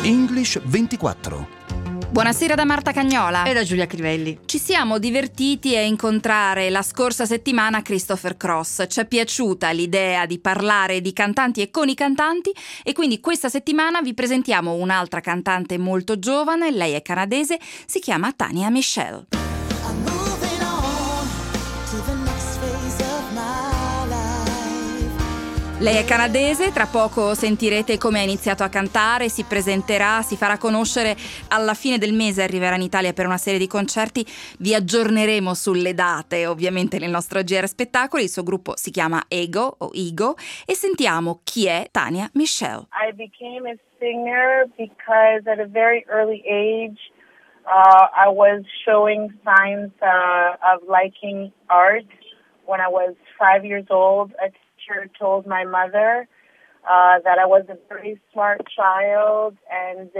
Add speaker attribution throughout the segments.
Speaker 1: English 24.
Speaker 2: Buonasera da Marta Cagnola
Speaker 3: e da Giulia Crivelli.
Speaker 2: Ci siamo divertiti a incontrare la scorsa settimana Christopher Cross. Ci è piaciuta l'idea di parlare di cantanti e con i cantanti e quindi questa settimana vi presentiamo un'altra cantante molto giovane. Lei è canadese, si chiama Tania Michelle. Lei è canadese, tra poco sentirete come ha iniziato a cantare, si presenterà, si farà conoscere, alla fine del mese arriverà in Italia per una serie di concerti, vi aggiorneremo sulle date ovviamente nel nostro GR Spettacoli, il suo gruppo si chiama Ego o Igo e sentiamo chi è Tania Michelle.
Speaker 4: I became a singer because at a very early age I was showing signs of liking art. When I was 5 years old, a teacher told my mother that I was a very smart child and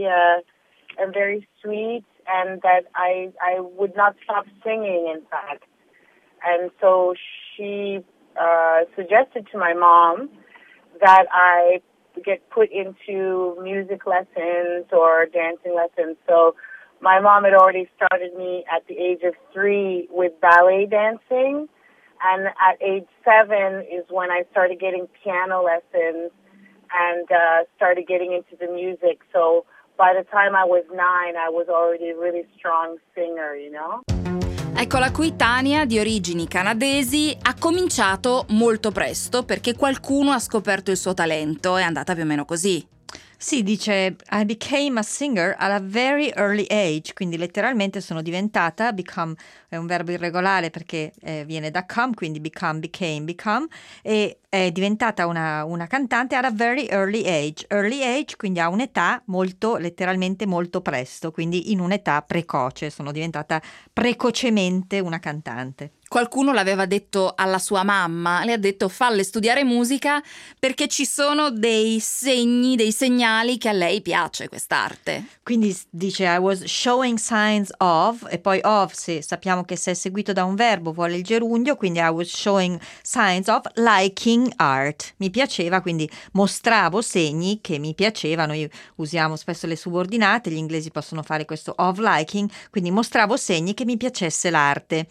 Speaker 4: very sweet, and that I would not stop singing, in fact. And so she suggested to my mom that I get put into music lessons or dancing lessons. So my mom had already started me at the age of 3 with ballet dancing. And at age 7 is when I started getting piano lessons and started getting into the music. So by the time I was 9, I was already a really strong singer, you know?
Speaker 2: Eccola qui, Tania, di origini canadesi, ha cominciato molto presto perché qualcuno ha scoperto il suo talento, è andata più o meno così.
Speaker 3: Sì, dice I became a singer at a very early age, quindi letteralmente sono diventata, become è un verbo irregolare perché viene da come, quindi become, became, become, e è diventata una cantante at a very early age, quindi a un'età molto, letteralmente molto presto, quindi in un'età precoce, sono diventata precocemente una cantante.
Speaker 2: Qualcuno l'aveva detto alla sua mamma, le ha detto falle studiare musica perché ci sono dei segni, dei segnali che a lei piace quest'arte.
Speaker 3: Quindi dice I was showing signs of, e poi of, se sappiamo che se è seguito da un verbo vuole il gerundio, quindi I was showing signs of liking art. Mi piaceva, quindi mostravo segni che mi piacevano. Io usiamo spesso le subordinate, gli inglesi possono fare questo of liking, quindi mostravo segni che mi piacesse l'arte.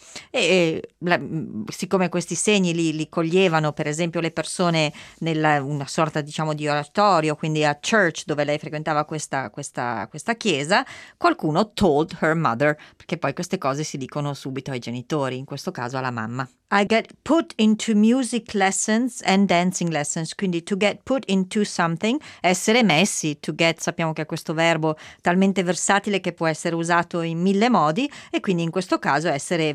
Speaker 3: Siccome questi segni li coglievano per esempio le persone nella una sorta diciamo di oratorio, quindi a church dove lei frequentava questa chiesa, qualcuno told her mother, perché poi queste cose si dicono subito ai genitori, in questo caso alla mamma. I get put into music lessons and dancing lessons, quindi to get put into something, essere messi, to get sappiamo che è questo verbo talmente versatile che può essere usato in 1000 modi e quindi in questo caso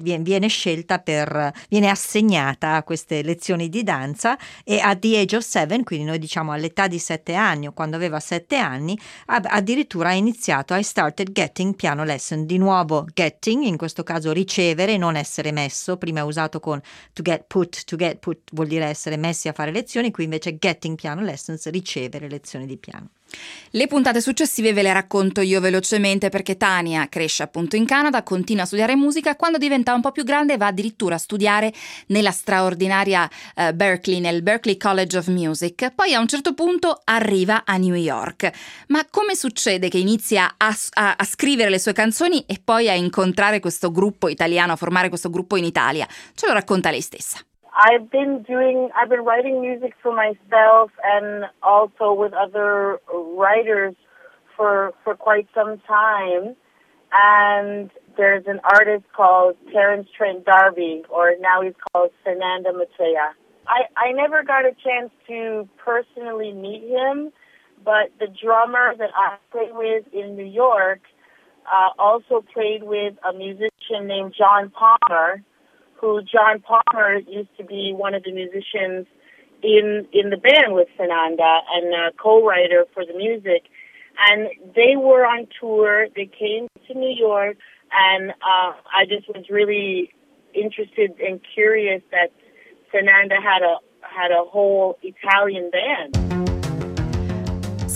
Speaker 3: viene assegnata a queste lezioni di danza e at the age of 7, quindi noi diciamo all'età di 7 anni o quando aveva 7 anni addirittura ha iniziato I started getting piano lesson, di nuovo getting, in questo caso ricevere, non essere messo, prima è usato con to get put vuol dire essere messi a fare lezioni, qui invece getting piano lessons, ricevere lezioni di piano.
Speaker 2: Le puntate successive ve le racconto io velocemente perché Tania cresce appunto in Canada, continua a studiare musica, quando diventa un po' più grande va addirittura a studiare nella straordinaria Berklee, nel Berklee College of Music, poi a un certo punto arriva a New York. Ma come succede che inizia a scrivere le sue canzoni e poi a incontrare questo gruppo italiano, a formare questo gruppo in Italia? Ce lo racconta lei stessa.
Speaker 4: I've been writing music for myself and also with other writers for quite some time. And there's an artist called Terence Trent D'Arby, or now he's called Fernanda Matea. I never got a chance to personally meet him, but the drummer that I play with in New York also played with a musician named John Palmer, who John Palmer used to be one of the musicians in the band with Fernanda and a co-writer for the music. And they were on tour. They came to New York, and I just was really interested and curious that Fernanda had a whole Italian band.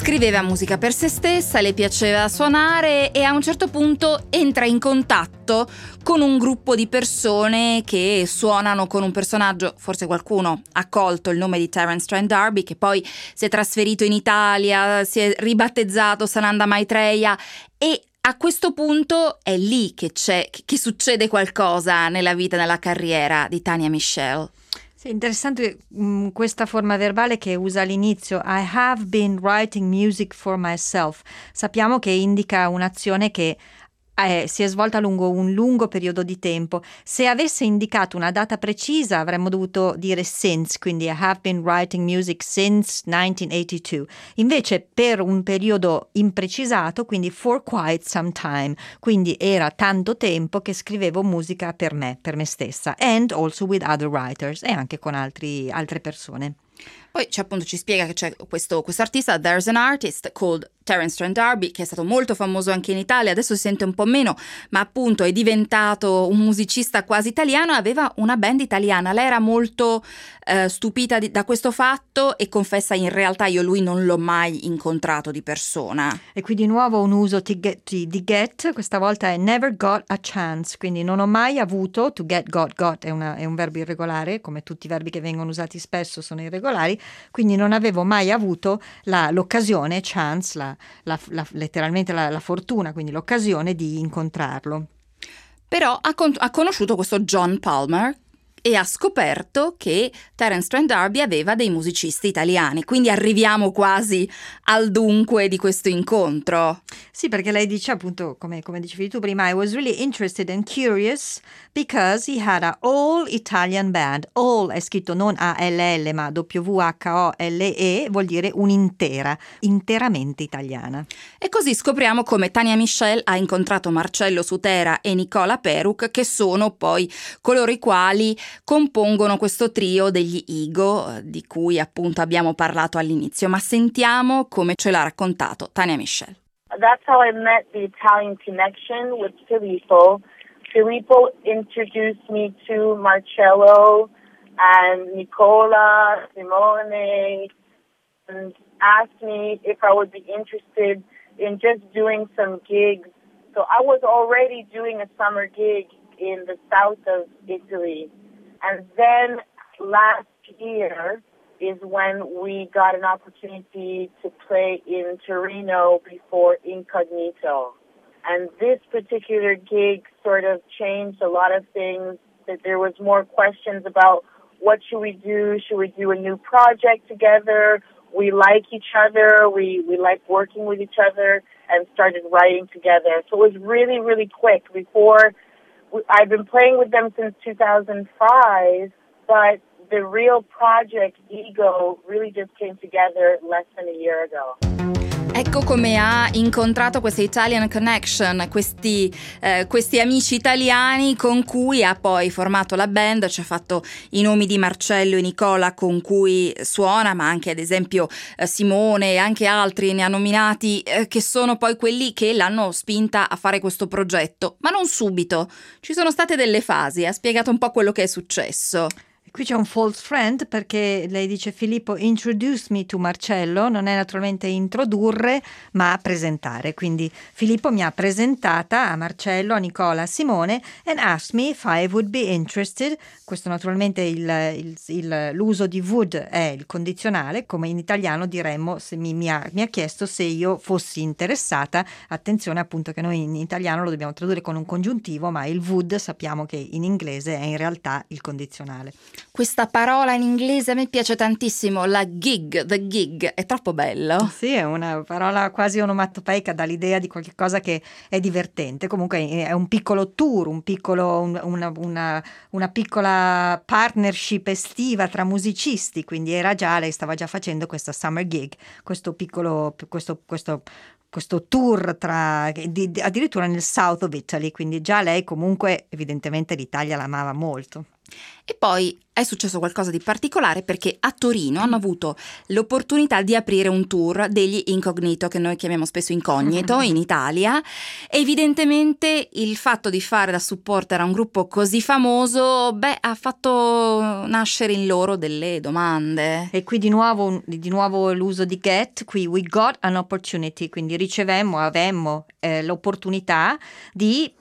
Speaker 2: Scriveva musica per se stessa, le piaceva suonare e a un certo punto entra in contatto con un gruppo di persone che suonano con un personaggio, forse qualcuno ha colto il nome di Terence Trent D'Arby, che poi si è trasferito in Italia, si è ribattezzato Sananda Maitreya, e a questo punto è lì che succede qualcosa nella vita e nella carriera di Tania Michelle.
Speaker 3: Sì, interessante questa forma verbale che usa all'inizio, I have been writing music for myself. Sappiamo che indica un'azione che si è svolta lungo un lungo periodo di tempo. Se avesse indicato una data precisa avremmo dovuto dire since, quindi I have been writing music since 1982. Invece per un periodo imprecisato, quindi for quite some time, quindi era tanto tempo che scrivevo musica per me stessa, and also with other writers, e anche con altre persone.
Speaker 2: Poi ci spiega che c'è questo artista, there's an artist called Terence Trent D'Arby, che è stato molto famoso anche in Italia, adesso si sente un po' meno, ma appunto è diventato un musicista quasi italiano, aveva una band italiana. Lei era molto stupita da questo fatto e confessa in realtà lui non l'ho mai incontrato di persona.
Speaker 3: E qui di nuovo un uso di get, questa volta è never got a chance, quindi non ho mai avuto, to get, got è un verbo irregolare, come tutti i verbi che vengono usati spesso sono irregolari, quindi non avevo mai avuto l'occasione, chance, letteralmente la fortuna, quindi l'occasione di incontrarlo.
Speaker 2: Però ha conosciuto questo John Palmer e ha scoperto che Terence Trent D'Arby aveva dei musicisti italiani, quindi arriviamo quasi al dunque di questo incontro.
Speaker 3: Sì, perché lei dice appunto, come dicevi tu prima, I was really interested and curious because he had a all Italian band. All è scritto non A-L-L ma W-H-O-L-E, vuol dire un'intera, interamente italiana.
Speaker 2: E così scopriamo come Tania Michelle ha incontrato Marcello Sutera e Nicola Peruc, che sono poi coloro i quali compongono questo trio degli Igo, di cui appunto abbiamo parlato all'inizio, ma sentiamo come ce l'ha raccontato Tania Michelle.
Speaker 4: That's how I met the Italian connection with Filippo. Filippo introduced me to Marcello and Nicola, Simone, and asked me if I would be interested in just doing some gigs. So I was already doing a summer gig in the south of Italy. And then last year is when we got an opportunity to play in Torino before Incognito. And this particular gig sort of changed a lot of things, that there was more questions about what should we do? Should we do a new project together? We like each other. We like working with each other, and started writing together. So it was really, really quick. I've been playing with them since 2005, but the real project, Ego, really just came together less than a year ago.
Speaker 2: Ecco come ha incontrato questa Italian Connection, questi amici italiani con cui ha poi formato la band. Ci ha fatto i nomi di Marcello e Nicola con cui suona, ma anche ad esempio Simone e anche altri ne ha nominati, che sono poi quelli che l'hanno spinta a fare questo progetto, ma non subito. Ci sono state delle fasi, ha spiegato un po' quello che è successo.
Speaker 3: Qui c'è un false friend, perché lei dice Filippo introduced me to Marcello, non è naturalmente introdurre ma presentare, quindi Filippo mi ha presentata a Marcello, a Nicola, a Simone, and asked me if I would be interested. Questo naturalmente l'uso di would è il condizionale, come in italiano diremmo se mi ha chiesto se io fossi interessata. Attenzione appunto che noi in italiano lo dobbiamo tradurre con un congiuntivo, ma il would sappiamo che in inglese è in realtà il condizionale.
Speaker 2: Questa parola in inglese a me piace tantissimo, la gig, the gig, è troppo bello.
Speaker 3: Sì, è una parola quasi onomatopeica, dà l'idea di qualche cosa che è divertente. Comunque è un piccolo tour, una piccola partnership estiva tra musicisti, quindi lei stava già facendo questa summer gig, questo tour addirittura nel South of Italy, quindi già lei comunque evidentemente l'Italia l'amava molto.
Speaker 2: E poi è successo qualcosa di particolare perché a Torino hanno avuto l'opportunità di aprire un tour degli Incognito, che noi chiamiamo spesso Incognito in Italia. Evidentemente il fatto di fare da supporter a un gruppo così famoso, ha fatto nascere in loro delle domande.
Speaker 3: E qui di nuovo l'uso di get, qui we got an opportunity, quindi avemmo l'opportunità di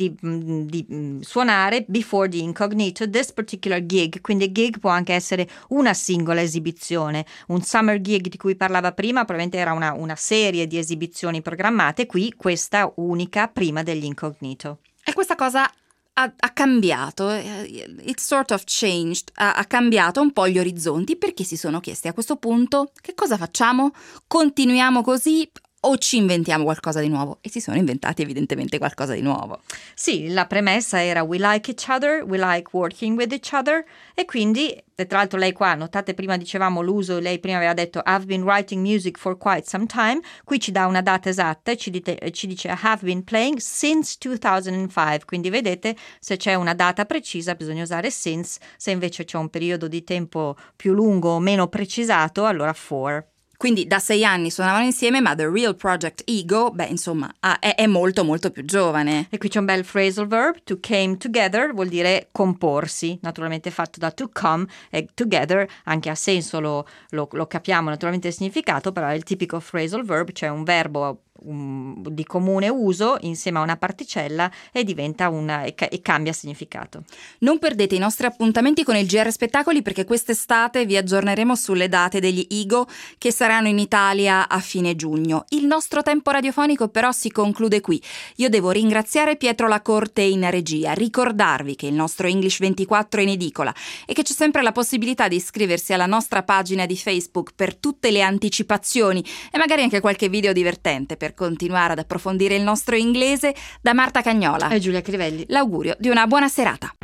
Speaker 3: suonare before the Incognito this particular gig. Quindi gig può anche essere una singola esibizione. Un summer gig di cui parlava prima probabilmente era una serie di esibizioni programmate, qui questa unica prima degli Incognito.
Speaker 2: E questa cosa ha cambiato, it sort of changed, ha cambiato un po' gli orizzonti, perché si sono chiesti a questo punto: che cosa facciamo? Continuiamo così o ci inventiamo qualcosa di nuovo? E si sono inventati evidentemente qualcosa di nuovo.
Speaker 3: Sì, la premessa era we like each other, we like working with each other, e quindi, tra l'altro lei qua, notate prima dicevamo l'uso, lei prima aveva detto I've been writing music for quite some time, qui ci dà una data esatta e ci dice I have been playing since 2005, quindi vedete, se c'è una data precisa bisogna usare since, se invece c'è un periodo di tempo più lungo o meno precisato, allora for.
Speaker 2: Quindi da 6 anni suonavano insieme, ma The Real Project Ego, è molto molto più giovane.
Speaker 3: E qui c'è un bel phrasal verb, to came together, vuol dire comporsi, naturalmente fatto da to come, e together anche a senso lo capiamo naturalmente il significato, però è il tipico phrasal verb, cioè un verbo di comune uso insieme a una particella e diventa e cambia significato.
Speaker 2: Non perdete i nostri appuntamenti con il GR Spettacoli, perché quest'estate vi aggiorneremo sulle date degli Ego che saranno in Italia a fine giugno. Il nostro tempo radiofonico però si conclude qui. Io devo ringraziare Pietro Lacorte in regia, ricordarvi che il nostro English 24 è in edicola e che c'è sempre la possibilità di iscriversi alla nostra pagina di Facebook per tutte le anticipazioni e magari anche qualche video divertente per continuare ad approfondire il nostro inglese. Da Marta Cagnola
Speaker 3: e Giulia Crivelli,
Speaker 2: l'augurio di una buona serata.